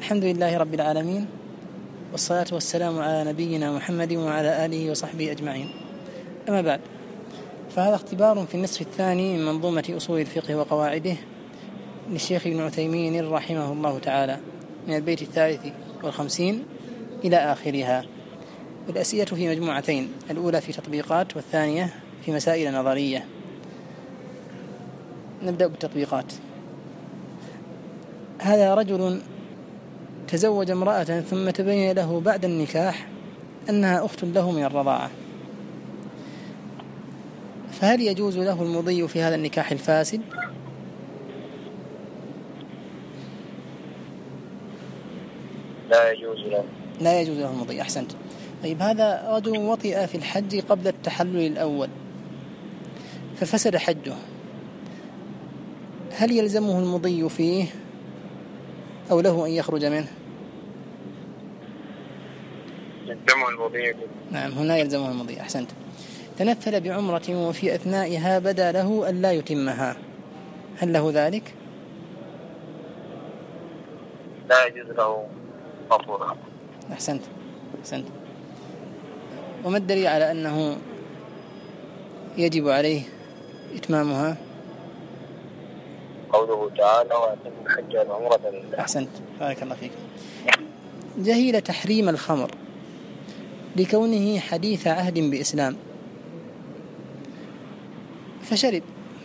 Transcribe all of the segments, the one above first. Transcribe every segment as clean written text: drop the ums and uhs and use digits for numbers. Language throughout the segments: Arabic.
الحمد لله رب العالمين، والصلاة والسلام على نبينا محمد وعلى آله وصحبه أجمعين. أما بعد، فهذا اختبار في النصف الثاني من منظومة أصول الفقه وقواعده للشيخ ابن عثيمين رحمه الله تعالى، من البيت 53 إلى آخرها. الأسئلة في مجموعتين، الأولى في تطبيقات والثانية في مسائل نظرية. نبدأ بالتطبيقات. هذا رجل تزوج امرأة ثم تبين له بعد النكاح أنها أخت له من الرضاعة، فهل يجوز له المضي في هذا النكاح الفاسد؟ لا يجوز له. لا يجوز له المضي. أحسنت. طيب، هذا رجل وطئ في الحج قبل التحلل الأول ففسد حجه، هل يلزمه المضي فيه أو له أن يخرج منه؟ يلزمه المضي. نعم، هنا يلزمه المضي. أحسنت. تنفل بعمرة وفي أثنائها بدا له أن لا يتمها، هل له ذلك؟ لا يجوز له قصورها. أحسنت. أحسنت. وما الدليل على أنه يجب عليه إتمامها؟ قوله تعالى: وأتم الحج والعمرة لله. أحسنت، بارك الله فيك. جهل تحريم الخمر لكونه حديث عهد بإسلام فشرب،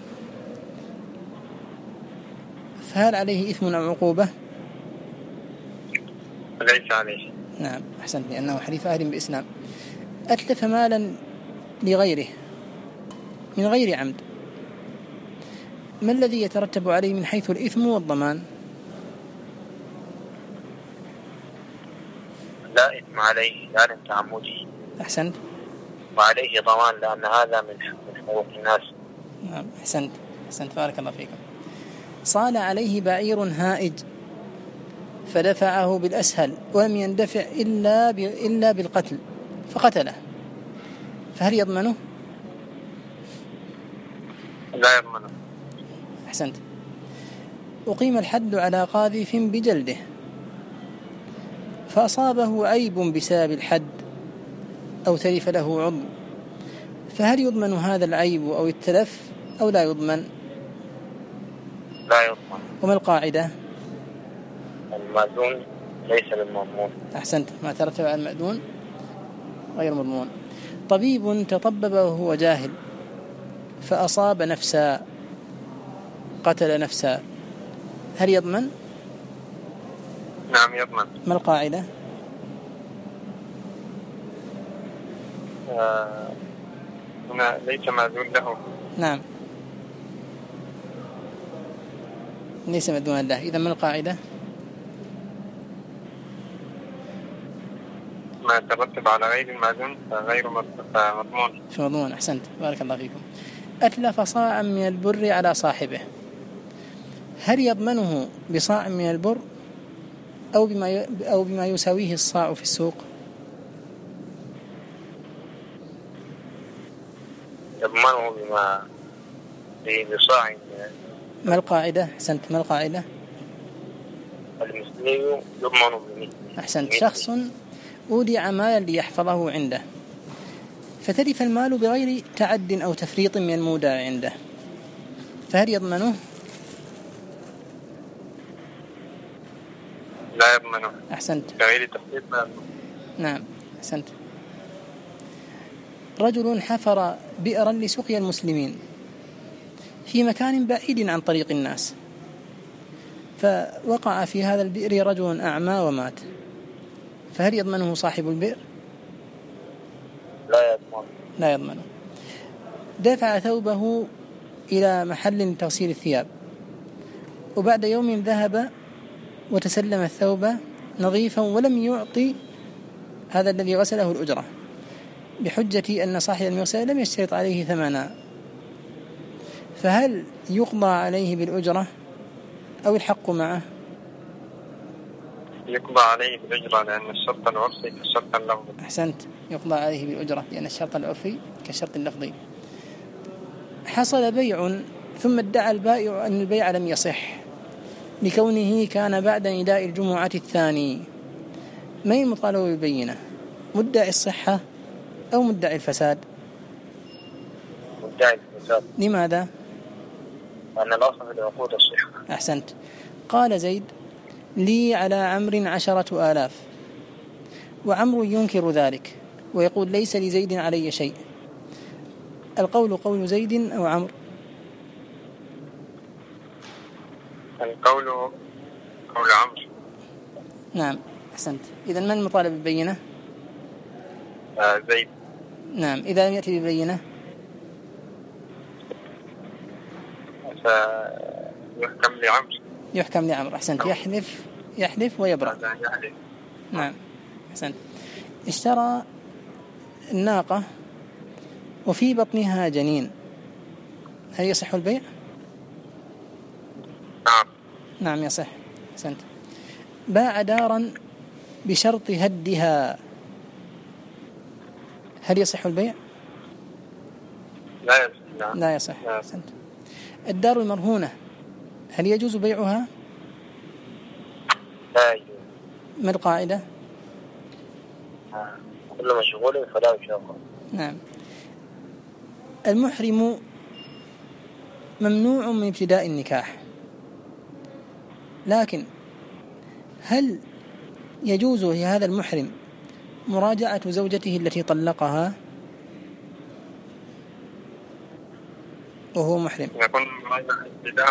فهل عليه إثم أو عقوبة؟ ليس عليه. نعم، أحسنت، لأنه حديث عهد بإسلام. أتلف مالا لغيره من غير عمد، ما الذي يترتب عليه من حيث الإثم والضمان؟ لا إثم عليه لا من تعمده. أحسنت. وعليه ضمان لأن هذا من حقوق الناس. نعم، أحسنت. أحسنت، بارك الله فيكم. صال عليه بعير هائج فدفعه بالأسهل ولم يندفع إلا بالقتل فقتله، فهل يضمنه؟ لا يضمنه. أحسنت. أقيم الحد على قاذف بجلده فأصابه عيب بسبب الحد أو تلف له عضو، فهل يضمن هذا العيب أو التلف أو لا يضمن؟ لا يضمن. وما القاعدة؟ المأذون ليس بالمضمون. أحسنت، ما ترتب على المأذون غير مضمون. طبيب تطبب وهو جاهل فأصاب نفسا قتل نفسا، هل يضمن؟ نعم يضمن. ما القاعدة؟ هنا ليس مأذون له. نعم، ليس مأذون له. إذا ما القاعدة؟ ما يترتب على غير المأذون فغير مضمون. مش مضمون. أحسنت، بارك الله فيكم. أتلف صاعا من البر على صاحبه، هل يضمنه بصاع من البر أو بما يساويه الصاع في السوق؟ يضمنه بصاع. ما القاعدة؟ أحسنت، ما القاعدة؟ المثلي يضمن بمثله. أحسنت. شخص أودع مالا ليحفظه عنده فتلف المال بغير تعد أو تفريط من المودع عنده، فهل يضمنه؟ لا يضمنه. أحسنت. بغير تفريط. نعم، أحسنت. رجل حفر بئرا لسقيا المسلمين في مكان بعيد عن طريق الناس، فوقع في هذا البئر رجل أعمى ومات، فهل يضمنه صاحب البئر؟ لا يضمن. لا يضمنه. دفع ثوبه إلى محل تغسيل الثياب وبعد يوم ذهب وتسلم الثوب نظيفا ولم يعطي هذا الذي غسله الأجرة بحجة أن صاحب المغسلة لم يشترط عليه ثمنا، فهل يقضى عليه بالأجرة أو الحق معه؟ يقضى عليه بالأجرة لأن الشرط العرفي كالشرط اللفظي. أحسنت، يقضى عليه بالأجرة لأن الشرط العرفي كالشرط اللفظي. حصل بيع ثم ادعى البائع أن البيع لم يصح، لكونه كان بعد نداء الجمعة الثاني. من المطالب بالبينة؟ مدعي الصحة أو مدعي الفساد؟ مدعي الفساد. لماذا؟ لأن الأصل في العقود الصحة. أحسنت. قال زيد: لي على عمرو 10,000، وعمرو ينكر ذلك ويقول: ليس لزيد علي شيء. القول قول زيد أو عمرو؟ القول قول عمرو. نعم، أحسنت. إذن من المطالب بالبينة؟ زيد. نعم. إذا لم يأتي ببينة يحكم لعمرو. يحكم لعمرو. أحسنت. يحلف ويبرأ. نعم، أحسنت. اشترى الناقة وفي بطنها جنين، هل يصح البيع؟ نعم يصح. أحسنت. باع دارا بشرط هدها، هل يصح البيع؟ لا يصح. أحسنت. الدار المرهونة هل يجوز بيعها؟ لا يجوز. ما القاعدة؟ كل مشغول فلا يشغل. نعم. المحرم ممنوع من ابتداء النكاح، لكن هل يجوز لهذا المحرم مراجعة زوجته التي طلقها وهو محرم؟ يكون مراجعة ابتداء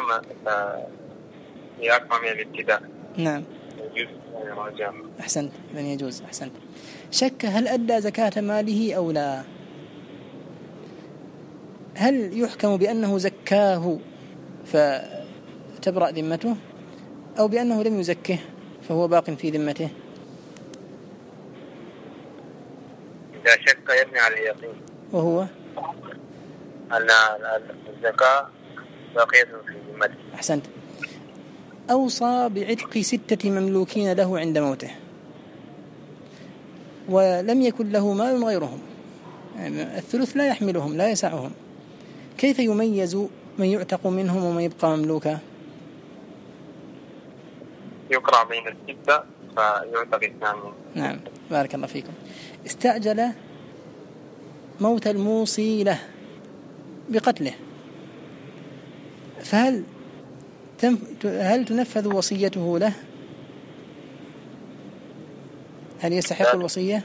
يقع من الابتداء. نعم. يجوز مراجعة. أحسنت. من يجوز. أحسنت. شك هل أدى زكاة ماله أو لا؟ هل يحكم بأنه زكاه فتبرأ ذمته، أو بأنه لم يزكه فهو باق في ذمته؟ إذا شك يبني على اليقين، وهو أن الزكاة باقية في ذمته. أحسنت. أوصى بعتق 6 مملوكين له عند موته، ولم يكن له مال غيرهم، يعني الثلث لا يحملهم، لا يسعهم، كيف يميز من يعتق منهم ومن يبقى مملوكا؟ يقرأ بين 6 فيعتق 2. نعم، بارك الله فيكم. استعجل موت الموصي له بقتله، فهل تنفذ وصيته له؟ هل يستحق الوصية؟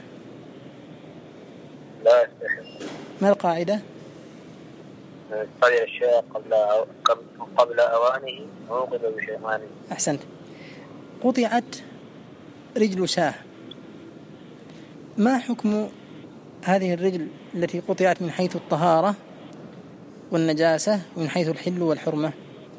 لا يستحق. ما القاعدة؟ قضي الشيء قبل أوانه موقف بشيمانه. أحسنت. قطعت رجل شاه، ما حكم هذه الرجل التي قطعت من حيث الطهارة والنجاسة ومن حيث الحل والحرمة؟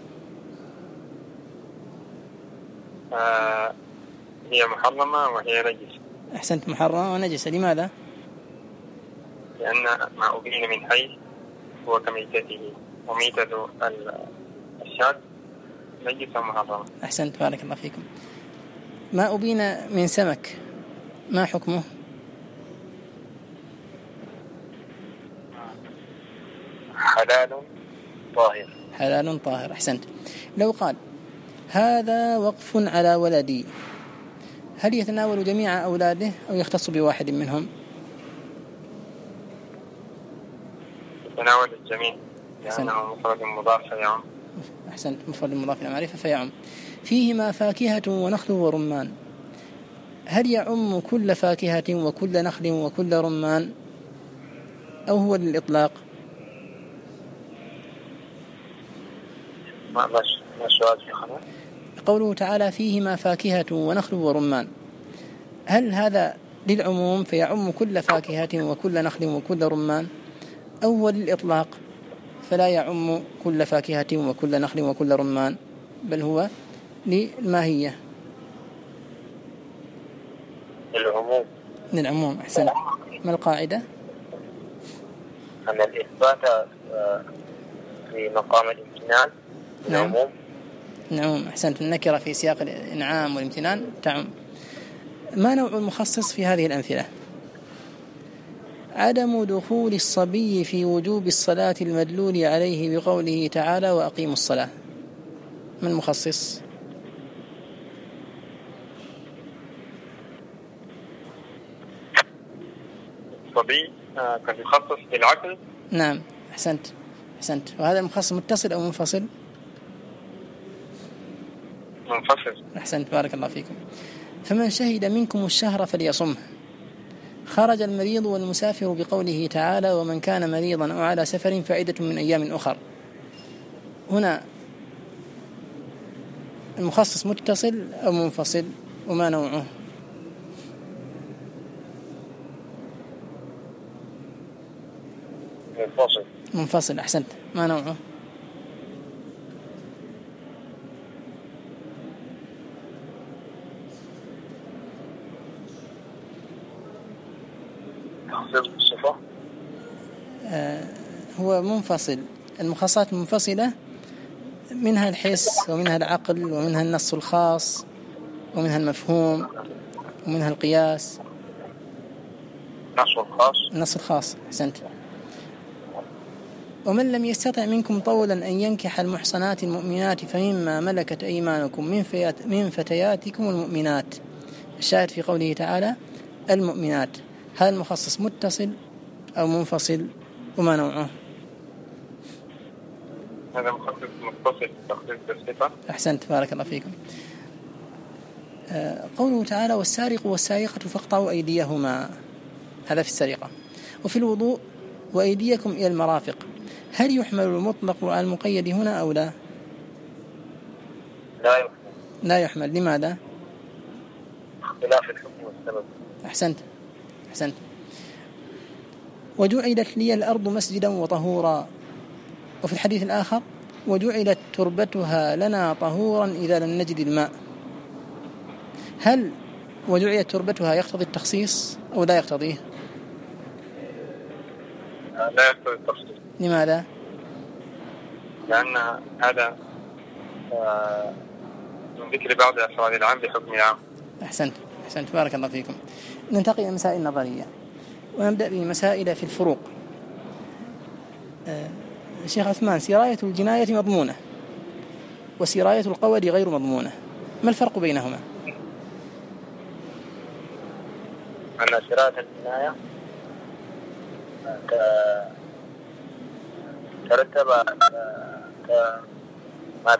هي محرمة وهي نجسة. أحسنت. محرمة ونجسة. لماذا؟ لأن ما أبين من حي هو كميتته، وميتة الشاة نجسة محرمة. أحسنت، بارك الله فيكم. ما أبين من سمك ما حكمه؟ حلال طاهر. حلال طاهر. أحسنت. لو قال: هذا وقف على ولدي، هل يتناول جميع أولاده أو يختص بواحد منهم؟ يتناول الجميع لأنه مفرد مضاف فيعم. أحسنت. مفرد مضاف إلى معرفة فيعم. فيهما فاكهة ونخل ورمان، هل يعم كل فاكهة وكل نخل وكل رمان أو هو للإطلاق؟ ما السؤال في خلال؟ قوله تعالى: فيهما فاكهة ونخل ورمان، هل هذا للعموم فيعم كل فاكهة وكل نخل وكل رمان، أو هو للإطلاق فلا يعم كل فاكهة وكل نخل وكل رمان بل هو للماهية؟ للعموم. أحسن. ما القاعدة؟ أن الإثبات في مقام الامتنان. نعم. نعم. أحسنت. النكرة في سياق الإنعام والامتنان تعم. ما نوع المخصص في هذه الأمثلة؟ عدم دخول الصبي في وجوب الصلاة المدلول عليه بقوله تعالى: وأقيموا الصلاة. من المخصص؟ الصبي قد يخصص بالعقل. نعم أحسنت. وهذا المخصص متصل أو منفصل؟ منفصل. أحسنت بارك الله فيكم. فمن شهد منكم الشهر فليصمه. خرج المريض والمسافر بقوله تعالى ومن كان مريضا أو على سفر فعدة من أيام أخر. هنا المخصص متصل أو منفصل وما نوعه؟ منفصل. أحسنت. ما نوعه؟ هو منفصل. المخصصات المنفصلة منها الحس ومنها العقل ومنها النص الخاص ومنها المفهوم ومنها القياس. النص الخاص. أحسنت. ومن لم يستطع منكم طولا أن ينكح المحصنات المؤمنات فمما ملكت أيمانكم من فتياتكم المؤمنات. الشاهد في قوله تعالى المؤمنات. هذا المخصص متصل أو منفصل وما نوعه؟ هذا مخصص متصل تخصيص بالصفة. أحسنت بارك الله فيكم. قوله تعالى والسارق والسارقة فاقطعوا أيديهما. هذا في السرقة. وفي الوضوء وأيديكم إلى المرافق. هل يحمل المطلق على المقيد هنا أو لا؟ لا يحمل. لماذا؟ اختلاف الحكم والسبب. أحسنت. وجعلت لي الأرض مسجدا وطهورا. وفي الحديث الآخر وجعلت تربتها لنا طهورا إذا لم نجد الماء. هل وجعلت تربتها يقتضي التخصيص أو لا يقتضيه؟ لا يقتضي التخصيص. لماذا؟ لأن هذا من ذكر بعض أفراد العام بحكم العام. أحسنت بارك الله فيكم. ننتقل إلى مسائل نظرية ونبدأ بمسائل في الفروق. الشيخ عثمان، سراية الجناية مضمونة وسراية القود غير مضمونة، ما الفرق بينهما؟ أن سراية الجناية ما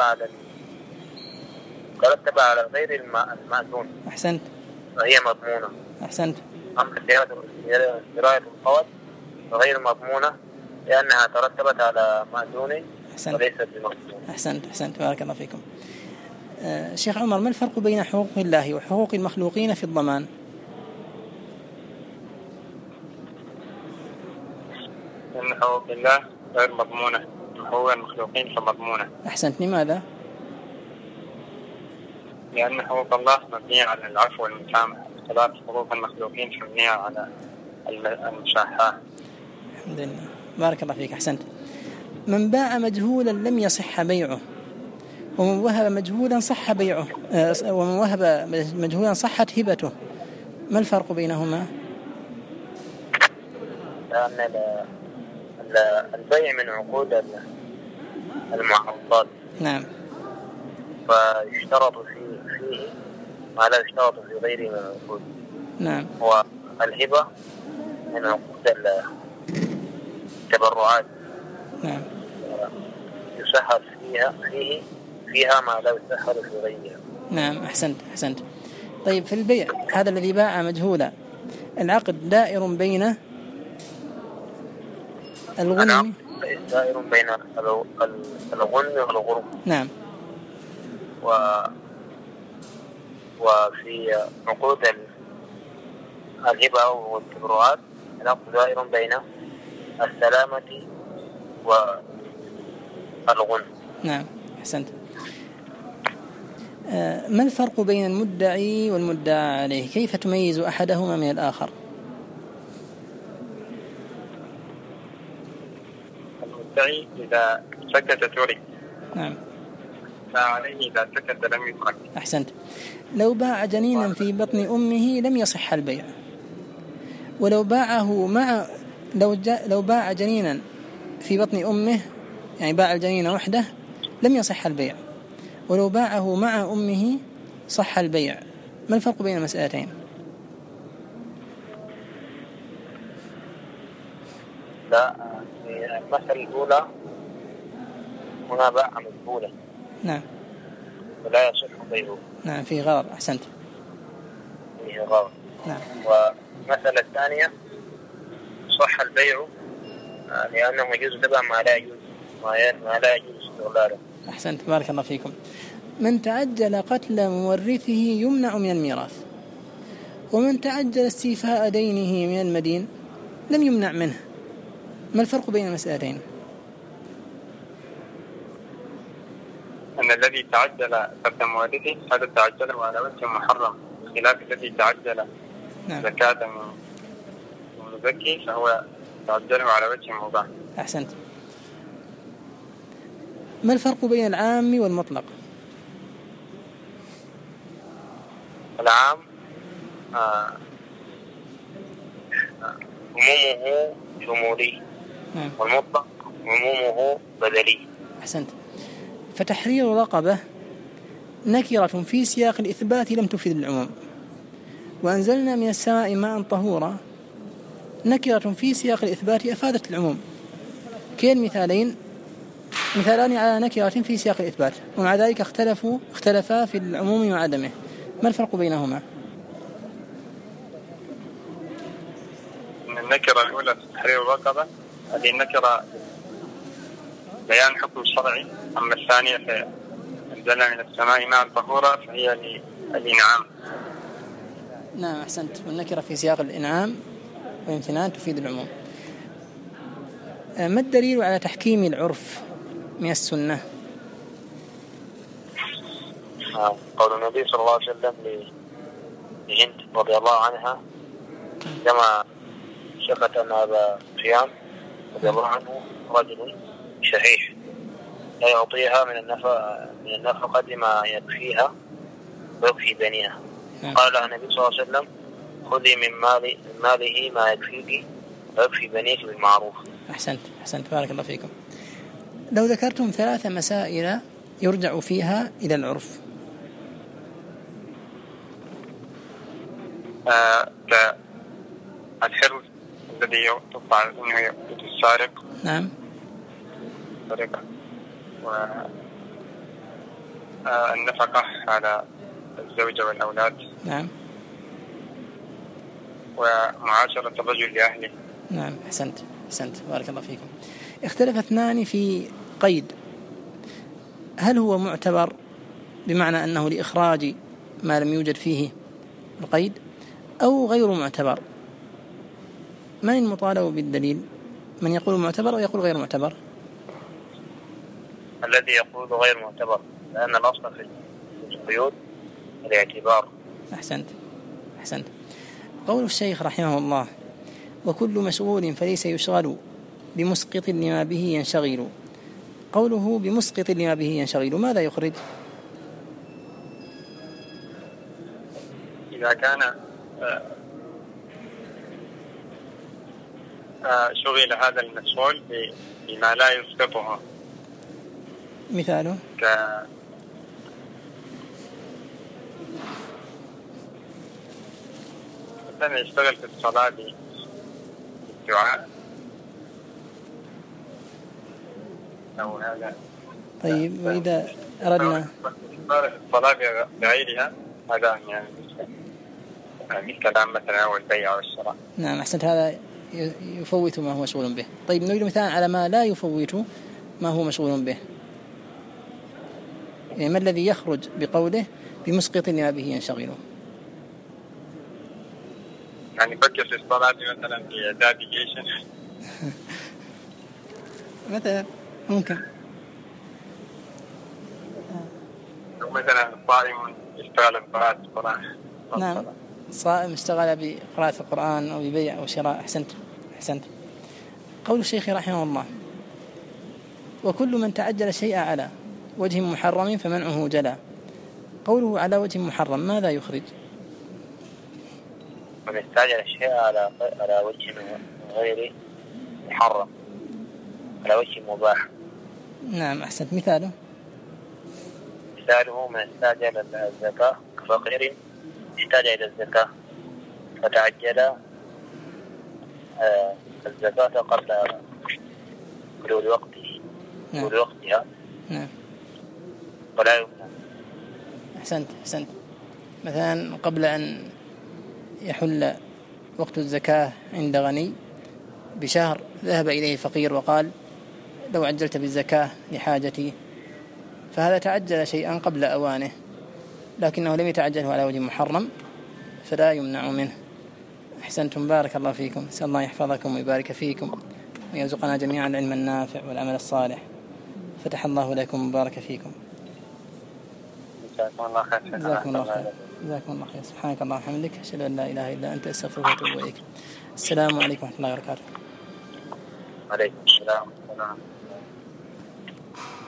ترتب على غير المأذون. أحسنت. وهي مضمونة. أحسنت. أما سراية القود غير مضمونة لأنها ترتبت على مأذون وليست بمضمونة. أحسنت بارك الله فيكم. شيخ عمر، ما الفرق بين حقوق الله وحقوق المخلوقين في الضمان؟ إن حقوق الله غير مضمونة، حقوق المخلوقين فمضمونة. أحسنت. لماذا؟ لأن حقوق الله مبنية على العفو والمسامحة، بخلاف حقوق المخلوقين مبنية على المشاحة. الحمد لله بارك الله فيك. أحسنت. من باع مجهولا لم يصح بيعه ومن وهب مجهولا صح بيعه ومن وهب مجهولا صحت هبته، ما الفرق بينهما؟ لأن البيع من عقود المعروضات. نعم. فيشترط فيه ما لا يشترط في غيره من العقود. نعم. والهبة من عقود التبرعات. نعم. يسهل فيها ما لا يسهل في غيرها. نعم. أحسنت. طيب في البيع هذا الذي باع مجهولا العقد دائر بين الغنم. دائر بين الغنم والغرم. نعم. وفي عقود الهبة والتبرعات العقد دائر بين السلامة والغنم. نعم. أحسنت. ما الفرق بين المدعي والمدعى عليه؟ كيف تميز أحدهما من الآخر؟ المدعي إذا سكت ترك. نعم. فعليه إذا سكت لم يترك. أحسنت. لو باع جنينا في بطن أمه لم يصح البيع، ولو باعه لو باع جنينا في بطن أمه، يعني باع الجنين وحده، لم يصح البيع، ولو باعه مع أمه صح البيع. ما الفرق بين المسألتين؟ لا، في المسألة الأولى هنا باع مجهولة. نعم. ولا يصح بيعه. نعم فيه غرض. أحسنت. فيه غرض. نعم. والمسألة الثانية صح البيع لأنه يجوز تبع ما لا يجوز ما لا يجوز استغلاله. أحسنت بارك الله فيكم. من تعجل قتل مورثه يمنع من الميراث، ومن تعجل استيفاء دينه من المدين لم يمنع منه. ما الفرق بين المسألتين؟ أن الذي تعجل قتل مورثه هذا تعجله على وجه محرم، بخلاف الذي تعجل زكاة من مزكي فهو تعجله على وجه مباح. أحسنت. ما الفرق بين العام والمطلق؟ العام عمومه شمولي، والمطلق عمومه بدلي. أحسنت. فتحرير رقبة نكرة في سياق الإثبات لم تفيد العموم، وأنزلنا من السماء ماء طهورا نكرة في سياق الإثبات أفادت العموم. كين مثالان على نكرة في سياق الإثبات، ومع ذلك اختلفا في العموم وعدمه. ما الفرق بينهما؟ النكرة الأولى في تحرير الرقبة، هذه النكرة بيان حكم شرعي، أما الثانية فأنزلنا من السماء ماء طهورا فهي الإنعام. نعم أحسنت. والنكرة في سياق الإنعام والامتنان تفيد العموم. ما الدليل على تحكيم العرف من السنة؟ قول النبي صلى الله عليه وسلم لهند رضي الله عنها كما شفت أن أبا سفيان رضي الله عنه رجل شحيح لا يعطيها من النفقة ما يكفيها ويكفي بنيها. قال لها النبي صلى الله عليه وسلم خذي من ماله ما يكفيك ويكفي بنيك بالمعروف. أحسنت بارك الله فيكم. لو ذكرتم 3 مسائل يرجع فيها إلى العرف. الحرز الذي يقطع منه يد السارق. نعم. سرقة. والنفقة على الزوجة والأولاد. نعم. ومعاشرة الرجل لأهله. نعم أحسنت بارك الله فيكم. اختلف 2 في قيد، هل هو معتبر بمعنى أنه لإخراج ما لم يوجد فيه القيد أو غير معتبر؟ من المطالب بالدليل؟ من يقول معتبر أو يقول غير معتبر؟ الذي يقول غير معتبر، لأن الأصل في القيود الاعتبار. أحسنت. قول الشيخ رحمه الله وكل مشغول فليس يشغل بمسقط لما به ينشغل. قوله بمسقط لما به ينشغل ماذا يخرج؟ إذا كان شغل هذا المشغول بما لا يسقطه. مثاله مثلا يشتغل في الصلاة بالدعاء أو هذا. طيب وإذا أردنا الصلاة بغيرها هذا يعني بالكلام مثلا والبيع والشراء. نعم أحسنت. هذا يفوت ما هو مشغول به. طيب نريد مثال على ما لا يفوت ما هو مشغول به، يعني ما الذي يخرج بقوله بمسقط لما به ينشغل؟ يعني بكر في الصلاة مثلا في إعداد جيش مثلا ممكن. مثلا صائم يشتغل بقراءة القرآن. نعم صائم اشتغل بقراءة القرآن أو ببيع أو شراء. أحسنت. قول الشيخ رحمه الله وكل من تعجل شيء على وجه محرم فمنعه جلا. قوله على وجه محرم ماذا يخرج؟ من استعجل الشيء على وجه غير محرم على وجه مباح. نعم أحسنت. مثاله من استعجل الزكاة كفقير احتاج إلى الزكاة فتعجل الزكاة قبل ولوقته نعم. ولوقتها نعم. ولا يمنع. أحسنت. مثلا قبل أن يحل وقت الزكاة عند غني بشهر ذهب إليه فقير وقال لو عجلت بالزكاة لحاجتي، فهذا تعجل شيئا قبل أوانه، لكنه لم يتعجله على وجه محرم فلا يمنع منه. أحسنتم، بارك الله فيكم، نسأل الله يحفظكم ويبارك فيكم ويرزقنا جميعا العلم النافع والعمل الصالح. فتح الله لكم وبارك فيكم. جزاكم الله خير. جزاكم الله خير. جزاكم الله خير. سبحانك اللهم وبحمدك، أشهد أن لا إله إلا أنت، أستغفرك وأتوب إليك. السلام عليكم ورحمة الله وبركاته. عليكم السلام.